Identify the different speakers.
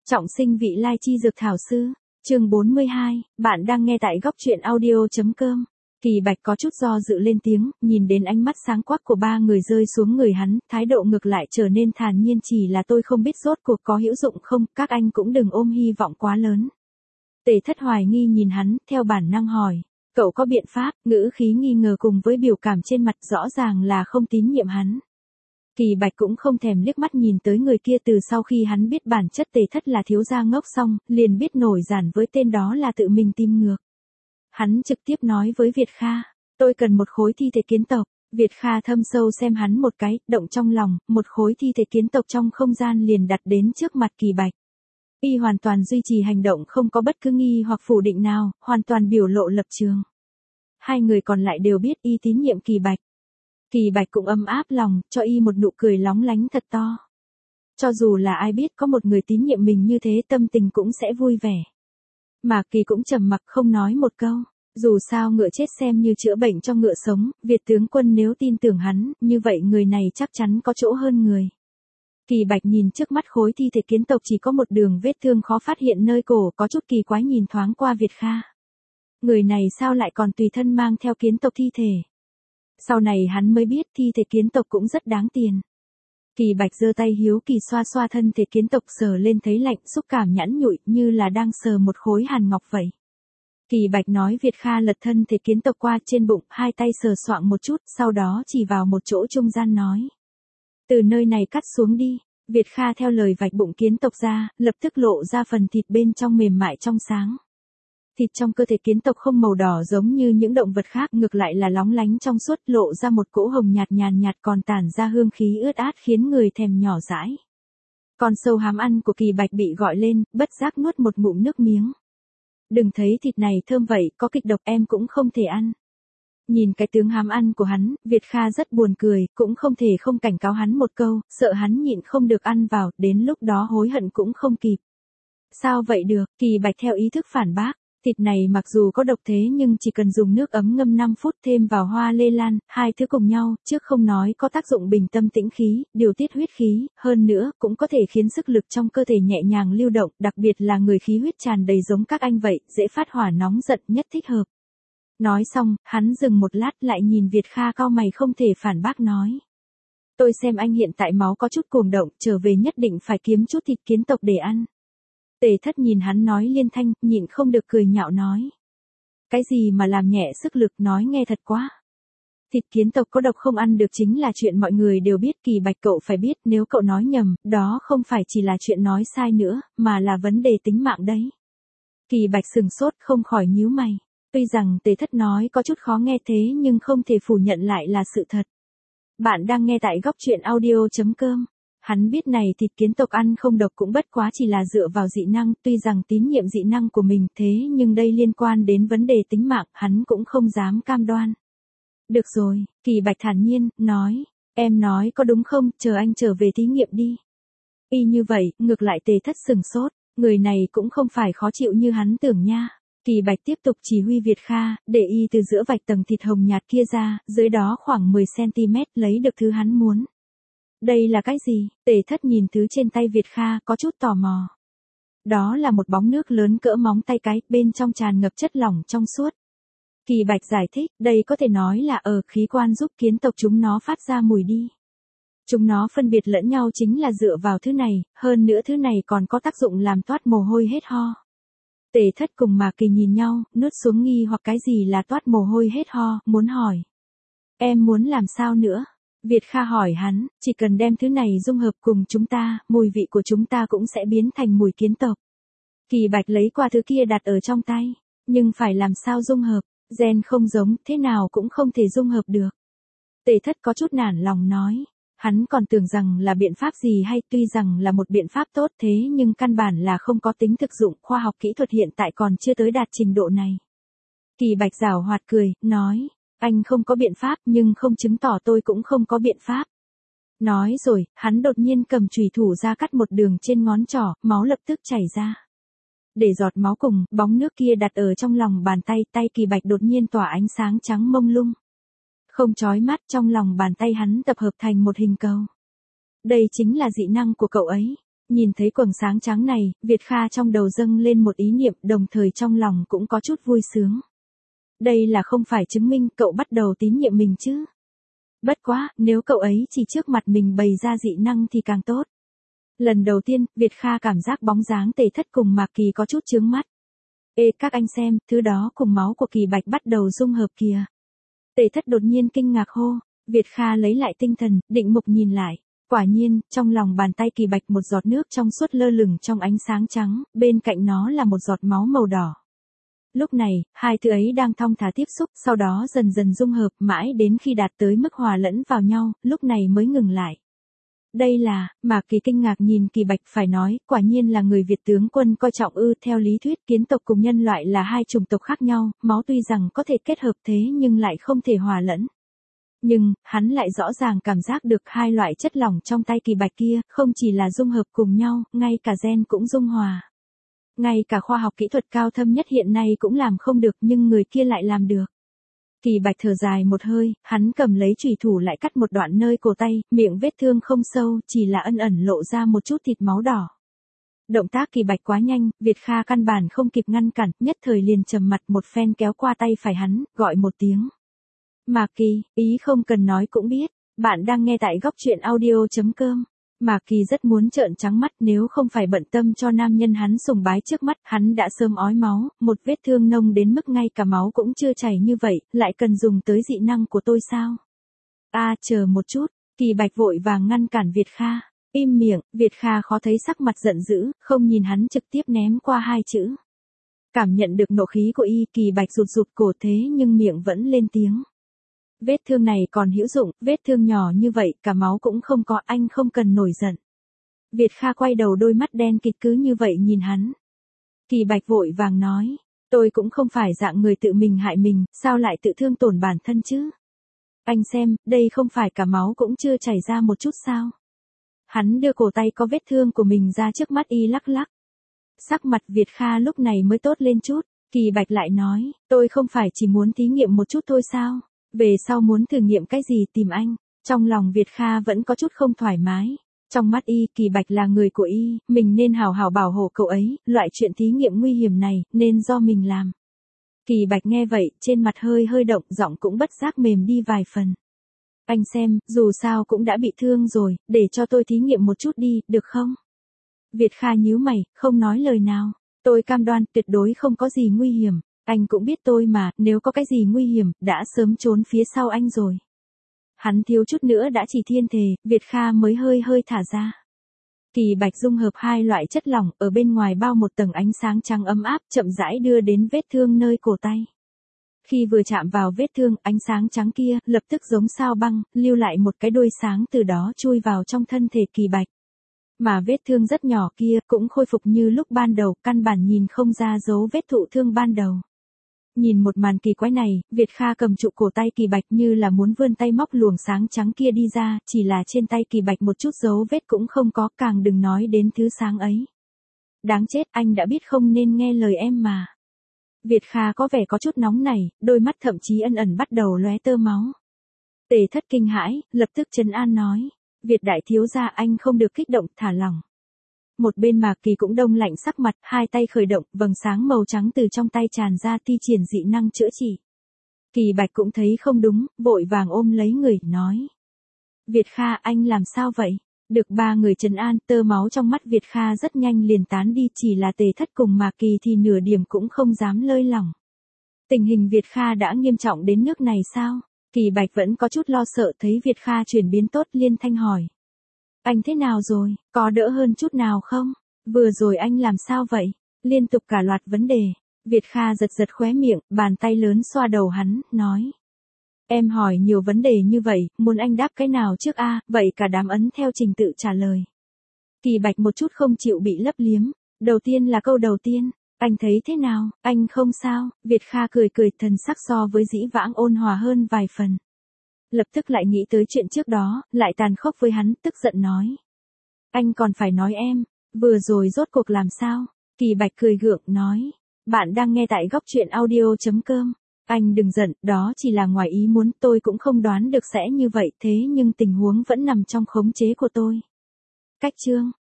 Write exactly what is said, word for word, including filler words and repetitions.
Speaker 1: Trọng sinh vị lai chi dược thảo sư, chương bốn mươi hai, bạn đang nghe tại góc truyện audio.com. Kỳ Bạch có chút do dự lên tiếng, nhìn đến ánh mắt sáng quắc của ba người rơi xuống người hắn, thái độ ngược lại trở nên thản nhiên. Chỉ là tôi không biết rốt cuộc có hữu dụng không, các anh cũng đừng ôm hy vọng quá lớn. Tề Thất hoài nghi nhìn hắn, theo bản năng hỏi, cậu có biện pháp? Ngữ khí nghi ngờ cùng với biểu cảm trên mặt rõ ràng là không tín nhiệm hắn. Kỳ Bạch cũng không thèm liếc mắt nhìn tới người kia. Từ sau khi hắn biết bản chất Tề Thất là thiếu gia ngốc xong, liền biết nổi giản với tên đó là tự mình tìm ngược. Hắn trực tiếp nói với Việt Kha, tôi cần một khối thi thể kiến tộc. Việt Kha thâm sâu xem hắn một cái, động trong lòng, một khối thi thể kiến tộc trong không gian liền đặt đến trước mặt Kỳ Bạch. Y hoàn toàn duy trì hành động, không có bất cứ nghi hoặc phủ định nào, hoàn toàn biểu lộ lập trường. Hai người còn lại đều biết Y tín nhiệm Kỳ Bạch. Kỳ Bạch cũng ấm áp lòng, cho Y một nụ cười lóng lánh thật to. Cho dù là ai biết có một người tín nhiệm mình như thế, tâm tình cũng sẽ vui vẻ. Mà Kỳ cũng trầm mặc không nói một câu. Dù sao ngựa chết xem như chữa bệnh cho ngựa sống, Việt tướng quân nếu tin tưởng hắn, như vậy người này chắc chắn có chỗ hơn người. Kỳ Bạch nhìn trước mắt khối thi thể kiến tộc chỉ có một đường vết thương khó phát hiện nơi cổ, có chút kỳ quái nhìn thoáng qua Việt Kha. Người này sao lại còn tùy thân mang theo kiến tộc thi thể? Sau này hắn mới biết thi thể kiến tộc cũng rất đáng tiền. Kỳ Bạch giơ tay hiếu kỳ xoa xoa thân thể kiến tộc, sờ lên thấy lạnh, xúc cảm nhẵn nhụi như là đang sờ một khối hàn ngọc vậy. Kỳ Bạch nói Việt Kha lật thân thể kiến tộc qua trên bụng, hai tay sờ soạng một chút, sau đó chỉ vào một chỗ trung gian nói. Từ nơi này cắt xuống đi. Việt Kha theo lời vạch bụng kiến tộc ra, lập tức lộ ra phần thịt bên trong mềm mại trong sáng. Thịt trong cơ thể kiến tộc không màu đỏ giống như những động vật khác, ngược lại là lóng lánh trong suốt, lộ ra một cỗ hồng nhạt nhàn nhạt, còn tản ra hương khí ướt át khiến người thèm nhỏ dãi. Con sâu hám ăn của Kỳ Bạch bị gọi lên, bất giác nuốt một ngụm nước miếng. Đừng thấy thịt này thơm vậy, có kịch độc em cũng không thể ăn. Nhìn cái tướng hám ăn của hắn, Việt Kha rất buồn cười, cũng không thể không cảnh cáo hắn một câu, sợ hắn nhịn không được ăn vào, đến lúc đó hối hận cũng không kịp. Sao vậy được? Kỳ Bạch theo ý thức phản bác. Thịt này mặc dù có độc thế nhưng chỉ cần dùng nước ấm ngâm năm phút thêm vào hoa lê lan, hai thứ cùng nhau, trước không nói có tác dụng bình tâm tĩnh khí, điều tiết huyết khí, hơn nữa cũng có thể khiến sức lực trong cơ thể nhẹ nhàng lưu động, đặc biệt là người khí huyết tràn đầy giống các anh vậy, dễ phát hỏa nóng giận nhất thích hợp. Nói xong, hắn dừng một lát lại nhìn Việt Kha cau mày không thể phản bác nói. Tôi xem anh hiện tại máu có chút cuồng động, trở về nhất định phải kiếm chút thịt kiến tộc để ăn. Tề Thất nhìn hắn nói liên thanh, nhịn không được cười nhạo nói. Cái gì mà làm nhẹ sức lực, nói nghe thật quá. Thịt kiến tộc có độc không ăn được chính là chuyện mọi người đều biết. Kỳ Bạch cậu phải biết, nếu cậu nói nhầm, đó không phải chỉ là chuyện nói sai nữa, mà là vấn đề tính mạng đấy. Kỳ Bạch sừng sốt không khỏi nhíu mày. Tuy rằng Tề Thất nói có chút khó nghe thế nhưng không thể phủ nhận lại là sự thật. Bạn đang nghe tại góc truyện audio.com. Hắn biết này thịt kiến tộc ăn không độc cũng bất quá chỉ là dựa vào dị năng, tuy rằng tín nhiệm dị năng của mình thế nhưng đây liên quan đến vấn đề tính mạng, hắn cũng không dám cam đoan. Được rồi, Kỳ Bạch thản nhiên, nói, em nói có đúng không, chờ anh trở về thí nghiệm đi. Y như vậy, ngược lại Tề Thất sừng sốt, người này cũng không phải khó chịu như hắn tưởng nha. Kỳ Bạch tiếp tục chỉ huy Việt Kha, để Y từ giữa vạch tầng thịt hồng nhạt kia ra, dưới đó khoảng mười xăng-ti-mét lấy được thứ hắn muốn. Đây là cái gì? Tề Thất nhìn thứ trên tay Việt Kha, có chút tò mò. Đó là một bóng nước lớn cỡ móng tay cái, bên trong tràn ngập chất lỏng trong suốt. Kỳ Bạch giải thích, đây có thể nói là ở khí quan giúp kiến tộc chúng nó phát ra mùi đi. Chúng nó phân biệt lẫn nhau chính là dựa vào thứ này, hơn nữa thứ này còn có tác dụng làm toát mồ hôi hết ho. Tề Thất cùng Mạc Kỳ nhìn nhau, nuốt xuống nghi hoặc cái gì là toát mồ hôi hết ho, muốn hỏi. Em muốn làm sao nữa? Việt Kha hỏi hắn, chỉ cần đem thứ này dung hợp cùng chúng ta, mùi vị của chúng ta cũng sẽ biến thành mùi kiến tộc. Kỳ Bạch lấy qua thứ kia đặt ở trong tay, nhưng phải làm sao dung hợp, gen không giống, thế nào cũng không thể dung hợp được. Tề Thất có chút nản lòng nói, hắn còn tưởng rằng là biện pháp gì hay, tuy rằng là một biện pháp tốt thế nhưng căn bản là không có tính thực dụng, khoa học kỹ thuật hiện tại còn chưa tới đạt trình độ này. Kỳ Bạch giảo hoạt cười, nói. Anh không có biện pháp nhưng không chứng tỏ tôi cũng không có biện pháp. Nói rồi, hắn đột nhiên cầm chùy thủ ra cắt một đường trên ngón trỏ, máu lập tức chảy ra. Để giọt máu cùng, bóng nước kia đặt ở trong lòng bàn tay, tay Kỳ Bạch đột nhiên tỏa ánh sáng trắng mông lung. Không chói mắt, trong lòng bàn tay hắn tập hợp thành một hình cầu. Đây chính là dị năng của cậu ấy. Nhìn thấy quầng sáng trắng này, Việt Kha trong đầu dâng lên một ý niệm, đồng thời trong lòng cũng có chút vui sướng. Đây là không phải chứng minh cậu bắt đầu tín nhiệm mình chứ? Bất quá, nếu cậu ấy chỉ trước mặt mình bày ra dị năng thì càng tốt. Lần đầu tiên, Việt Kha cảm giác bóng dáng Tề Thất cùng Mạc Kỳ có chút chướng mắt. Ê các anh xem, thứ đó cùng máu của Kỳ Bạch bắt đầu dung hợp kìa. Tề Thất đột nhiên kinh ngạc hô. Việt Kha lấy lại tinh thần, định mục nhìn lại. Quả nhiên, trong lòng bàn tay Kỳ Bạch một giọt nước trong suốt lơ lửng trong ánh sáng trắng, bên cạnh nó là một giọt máu màu đỏ. Lúc này, hai thứ ấy đang thong thả tiếp xúc, sau đó dần dần dung hợp mãi đến khi đạt tới mức hòa lẫn vào nhau, lúc này mới ngừng lại. Đây là, Mạc Kỳ kinh ngạc nhìn Kỳ Bạch phải nói, quả nhiên là người Việt tướng quân coi trọng ư. Theo lý thuyết kiến tộc cùng nhân loại là hai chủng tộc khác nhau, máu tuy rằng có thể kết hợp thế nhưng lại không thể hòa lẫn. Nhưng, hắn lại rõ ràng cảm giác được hai loại chất lỏng trong tay Kỳ Bạch kia, không chỉ là dung hợp cùng nhau, ngay cả gen cũng dung hòa. Ngay cả khoa học kỹ thuật cao thâm nhất hiện nay cũng làm không được nhưng người kia lại làm được. Kỳ Bạch thở dài một hơi, hắn cầm lấy chùy thủ lại cắt một đoạn nơi cổ tay, miệng vết thương không sâu, chỉ là ẩn ẩn lộ ra một chút thịt máu đỏ. Động tác Kỳ Bạch quá nhanh, Việt Kha căn bản không kịp ngăn cản, nhất thời liền trầm mặt một phen kéo qua tay phải hắn, gọi một tiếng. Mạc Kỳ, ý không cần nói cũng biết, bạn đang nghe tại góc truyện audio chấm com. Mạc Kỳ rất muốn trợn trắng mắt nếu không phải bận tâm cho nam nhân hắn sùng bái trước mắt, hắn đã sớm ói máu, một vết thương nông đến mức ngay cả máu cũng chưa chảy như vậy, lại cần dùng tới dị năng của tôi sao? A à, chờ một chút, Kỳ Bạch vội vàng ngăn cản Việt Kha, im miệng, Việt Kha khó thấy sắc mặt giận dữ, không nhìn hắn trực tiếp ném qua hai chữ. Cảm nhận được nộ khí của y, Kỳ Bạch rụt rụt cổ thế nhưng miệng vẫn lên tiếng. Vết thương này còn hữu dụng, vết thương nhỏ như vậy, cả máu cũng không có, anh không cần nổi giận. Việt Kha quay đầu đôi mắt đen kịt cứ như vậy nhìn hắn. Kỳ Bạch vội vàng nói, tôi cũng không phải dạng người tự mình hại mình, sao lại tự thương tổn bản thân chứ? Anh xem, đây không phải cả máu cũng chưa chảy ra một chút sao? Hắn đưa cổ tay có vết thương của mình ra trước mắt y lắc lắc. Sắc mặt Việt Kha lúc này mới tốt lên chút, Kỳ Bạch lại nói, tôi không phải chỉ muốn thí nghiệm một chút thôi sao? Về sau muốn thử nghiệm cái gì tìm anh, trong lòng Việt Kha vẫn có chút không thoải mái. Trong mắt y, Kỳ Bạch là người của y, mình nên hào hào bảo hộ cậu ấy, loại chuyện thí nghiệm nguy hiểm này, nên do mình làm. Kỳ Bạch nghe vậy, trên mặt hơi hơi động, giọng cũng bất giác mềm đi vài phần. Anh xem, dù sao cũng đã bị thương rồi, để cho tôi thí nghiệm một chút đi, được không? Việt Kha nhíu mày, không nói lời nào. Tôi cam đoan, tuyệt đối không có gì nguy hiểm. Anh cũng biết tôi mà, nếu có cái gì nguy hiểm, đã sớm trốn phía sau anh rồi. Hắn thiếu chút nữa đã chỉ thiên thề, Việt Kha mới hơi hơi thả ra. Kỳ Bạch dung hợp hai loại chất lỏng, ở bên ngoài bao một tầng ánh sáng trắng ấm áp, chậm rãi đưa đến vết thương nơi cổ tay. Khi vừa chạm vào vết thương, ánh sáng trắng kia, lập tức giống sao băng, lưu lại một cái đuôi sáng từ đó chui vào trong thân thể Kỳ Bạch. Mà vết thương rất nhỏ kia, cũng khôi phục như lúc ban đầu, căn bản nhìn không ra dấu vết thụ thương ban đầu. Nhìn một màn kỳ quái này, Việt Kha cầm trụ cổ tay Kỳ Bạch như là muốn vươn tay móc luồng sáng trắng kia đi ra, chỉ là trên tay Kỳ Bạch một chút dấu vết cũng không có, càng đừng nói đến thứ sáng ấy. Đáng chết, anh đã biết không nên nghe lời em mà. Việt Kha có vẻ có chút nóng này, đôi mắt thậm chí ẩn ẩn bắt đầu lóe tơ máu. Tề Thất kinh hãi, lập tức trấn an nói, Việt đại thiếu gia anh không được kích động, thả lỏng. Một bên Mạc Kỳ cũng đông lạnh sắc mặt, hai tay khởi động, vầng sáng màu trắng từ trong tay tràn ra thi triển dị năng chữa trị. Kỳ Bạch cũng thấy không đúng, vội vàng ôm lấy người, nói. Việt Kha, anh làm sao vậy? Được ba người trấn an, tơ máu trong mắt Việt Kha rất nhanh liền tán đi, chỉ là Tề Thất cùng Mạc Kỳ thì nửa điểm cũng không dám lơi lỏng. Tình hình Việt Kha đã nghiêm trọng đến nước này sao? Kỳ Bạch vẫn có chút lo sợ thấy Việt Kha chuyển biến tốt, liên thanh hỏi. Anh thế nào rồi, có đỡ hơn chút nào không? Vừa rồi anh làm sao vậy? Liên tục cả loạt vấn đề. Việt Kha giật giật khóe miệng, bàn tay lớn xoa đầu hắn, nói. Em hỏi nhiều vấn đề như vậy, muốn anh đáp cái nào trước a? À, vậy cả đám ấn theo trình tự trả lời. Kỳ Bạch một chút không chịu bị lấp liếm. Đầu tiên là câu đầu tiên. Anh thấy thế nào, anh không sao? Việt Kha cười cười, thần sắc so với dĩ vãng ôn hòa hơn vài phần. Lập tức lại nghĩ tới chuyện trước đó, lại tàn khốc với hắn, tức giận nói. Anh còn phải nói em, vừa rồi rốt cuộc làm sao? Kỳ Bạch cười gượng, nói. Bạn đang nghe tại góc truyện audio chấm com. Anh đừng giận, đó chỉ là ngoài ý muốn, tôi cũng không đoán được sẽ như vậy, thế nhưng tình huống vẫn nằm trong khống chế của tôi. Cách chương.